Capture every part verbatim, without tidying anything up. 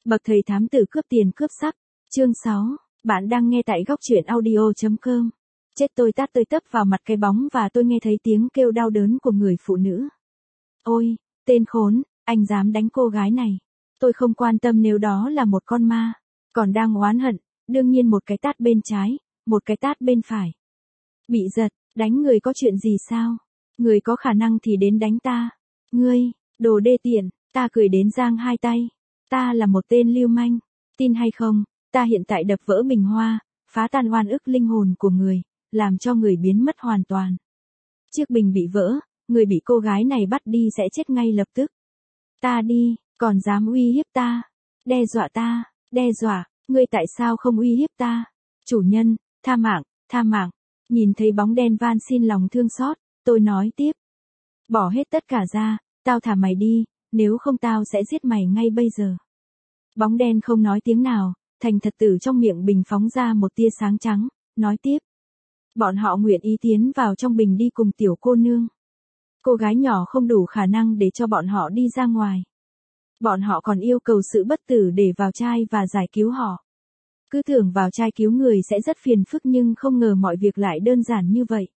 Bậc thầy thám tử cướp tiền cướp sắc. Chương sáu. Bạn đang nghe tại góc truyện audio chấm com. Chết tôi tát tôi tấp vào mặt cái bóng và tôi nghe thấy tiếng kêu đau đớn của người phụ nữ. Ôi, tên khốn, anh dám đánh cô gái này. Tôi không quan tâm nếu đó là một con ma. Còn đang oán hận, đương nhiên một cái tát bên trái, một cái tát bên phải. Bị giật, đánh người có chuyện gì sao? Người có khả năng thì đến đánh ta. Ngươi, đồ đê tiện, ta cười đến giang hai tay. Ta là một tên lưu manh. Tin hay không, ta hiện tại đập vỡ bình hoa, phá tan oan ức linh hồn của người, làm cho người biến mất hoàn toàn. Chiếc bình bị vỡ, người bị cô gái này bắt đi sẽ chết ngay lập tức. Ta đi, còn dám uy hiếp ta, đe dọa ta, đe dọa, ngươi tại sao không uy hiếp ta? Chủ nhân, tha mạng, tha mạng. Nhìn thấy bóng đen van xin lòng thương xót, tôi nói tiếp. Bỏ hết tất cả ra, tao thả mày đi, nếu không tao sẽ giết mày ngay bây giờ. Bóng đen không nói tiếng nào, thành thật tử trong miệng bình phóng ra một tia sáng trắng, nói tiếp. Bọn họ nguyện ý tiến vào trong bình đi cùng tiểu cô nương. Cô gái nhỏ không đủ khả năng để cho bọn họ đi ra ngoài. Bọn họ còn yêu cầu sự bất tử để vào trai và giải cứu họ. Cứ tưởng vào trai cứu người sẽ rất phiền phức nhưng không ngờ mọi việc lại đơn giản như vậy.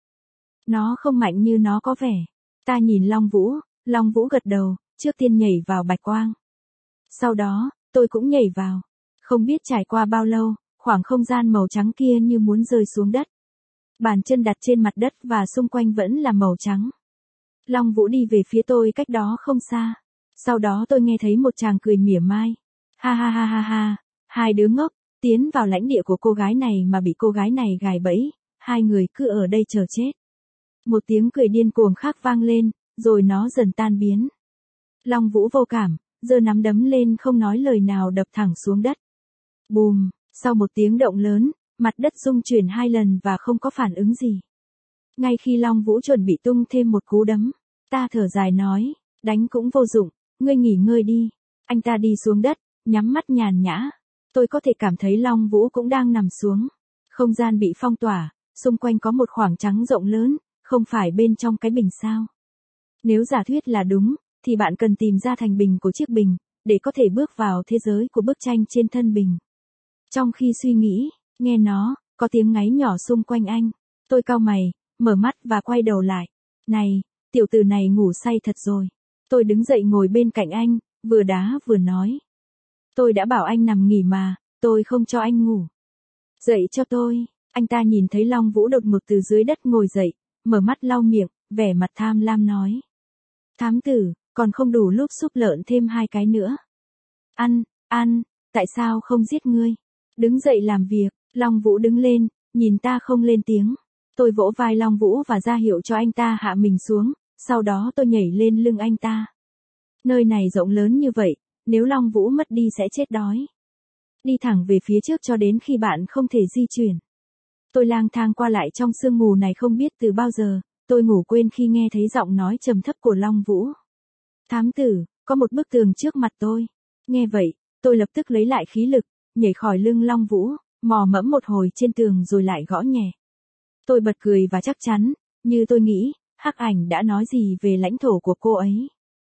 Nó không mạnh như nó có vẻ. Ta nhìn Long Vũ, Long Vũ gật đầu, trước tiên nhảy vào bạch quang. Sau đó, tôi cũng nhảy vào. Không biết trải qua bao lâu, khoảng không gian màu trắng kia như muốn rơi xuống đất. Bàn chân đặt trên mặt đất và xung quanh vẫn là màu trắng. Long Vũ đi về phía tôi cách đó không xa. Sau đó tôi nghe thấy một chàng cười mỉa mai. Ha ha ha ha ha, hai đứa ngốc, tiến vào lãnh địa của cô gái này mà bị cô gái này gài bẫy, hai người cứ ở đây chờ chết. Một tiếng cười điên cuồng khác vang lên, rồi nó dần tan biến. Long Vũ vô cảm, giơ nắm đấm lên không nói lời nào đập thẳng xuống đất. Bùm, sau một tiếng động lớn, mặt đất rung chuyển hai lần và không có phản ứng gì. Ngay khi Long Vũ chuẩn bị tung thêm một cú đấm, ta thở dài nói, đánh cũng vô dụng, ngươi nghỉ ngơi đi. Anh ta đi xuống đất, nhắm mắt nhàn nhã. Tôi có thể cảm thấy Long Vũ cũng đang nằm xuống. Không gian bị phong tỏa, xung quanh có một khoảng trắng rộng lớn, không phải bên trong cái bình sao. Nếu giả thuyết là đúng, thì bạn cần tìm ra thành bình của chiếc bình, để có thể bước vào thế giới của bức tranh trên thân bình. Trong khi suy nghĩ, nghe nó, có tiếng ngáy nhỏ xung quanh anh. Tôi cau mày, mở mắt và quay đầu lại. Này, tiểu tử này ngủ say thật rồi. Tôi đứng dậy ngồi bên cạnh anh, vừa đá vừa nói. Tôi đã bảo anh nằm nghỉ mà, tôi không cho anh ngủ. Dậy cho tôi. Anh ta nhìn thấy Long Vũ đột ngột từ dưới đất ngồi dậy, mở mắt lau miệng, vẻ mặt tham lam nói. Thám tử, còn không đủ lúc súp lợn thêm hai cái nữa. Ăn, ăn, tại sao không giết ngươi? Đứng dậy làm việc. Long Vũ đứng lên, nhìn ta không lên tiếng. Tôi vỗ vai Long Vũ và ra hiệu cho anh ta hạ mình xuống, sau đó tôi nhảy lên lưng anh ta. Nơi này rộng lớn như vậy, nếu Long Vũ mất đi sẽ chết đói. Đi thẳng về phía trước cho đến khi bạn không thể di chuyển. Tôi lang thang qua lại trong sương mù này không biết từ bao giờ, tôi ngủ quên khi nghe thấy giọng nói trầm thấp của Long Vũ. Thám tử, có một bức tường trước mặt tôi. Nghe vậy, tôi lập tức lấy lại khí lực, nhảy khỏi lưng Long Vũ, mò mẫm một hồi trên tường rồi lại gõ nhẹ. Tôi bật cười và chắc chắn, như tôi nghĩ, Hắc Ảnh đã nói gì về lãnh thổ của cô ấy.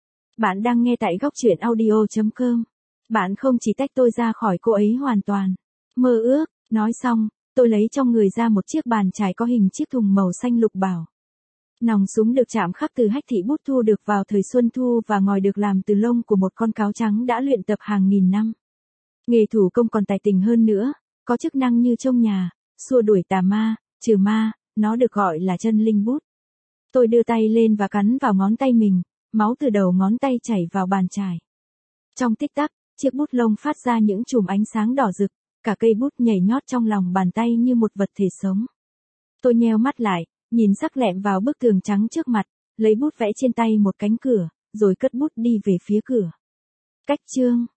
Bạn đang nghe tại góc truyện audio chấm com. Bạn không chỉ tách tôi ra khỏi cô ấy hoàn toàn. Mơ ước, nói xong, tôi lấy trong người ra một chiếc bàn chải có hình chiếc thùng màu xanh lục bảo. Nòng súng được chạm khắc từ hách thị bút thu được vào thời Xuân Thu và ngòi được làm từ lông của một con cáo trắng đã luyện tập hàng nghìn năm. Nghề thủ công còn tài tình hơn nữa, có chức năng như trông nhà, xua đuổi tà ma, trừ ma, nó được gọi là chân linh bút. Tôi đưa tay lên và cắn vào ngón tay mình, máu từ đầu ngón tay chảy vào bàn chải. Trong tích tắc, chiếc bút lông phát ra những chùm ánh sáng đỏ rực, cả cây bút nhảy nhót trong lòng bàn tay như một vật thể sống. Tôi nheo mắt lại, nhìn sắc lẹm vào bức tường trắng trước mặt, lấy bút vẽ trên tay một cánh cửa, rồi cất bút đi về phía cửa. Cách chương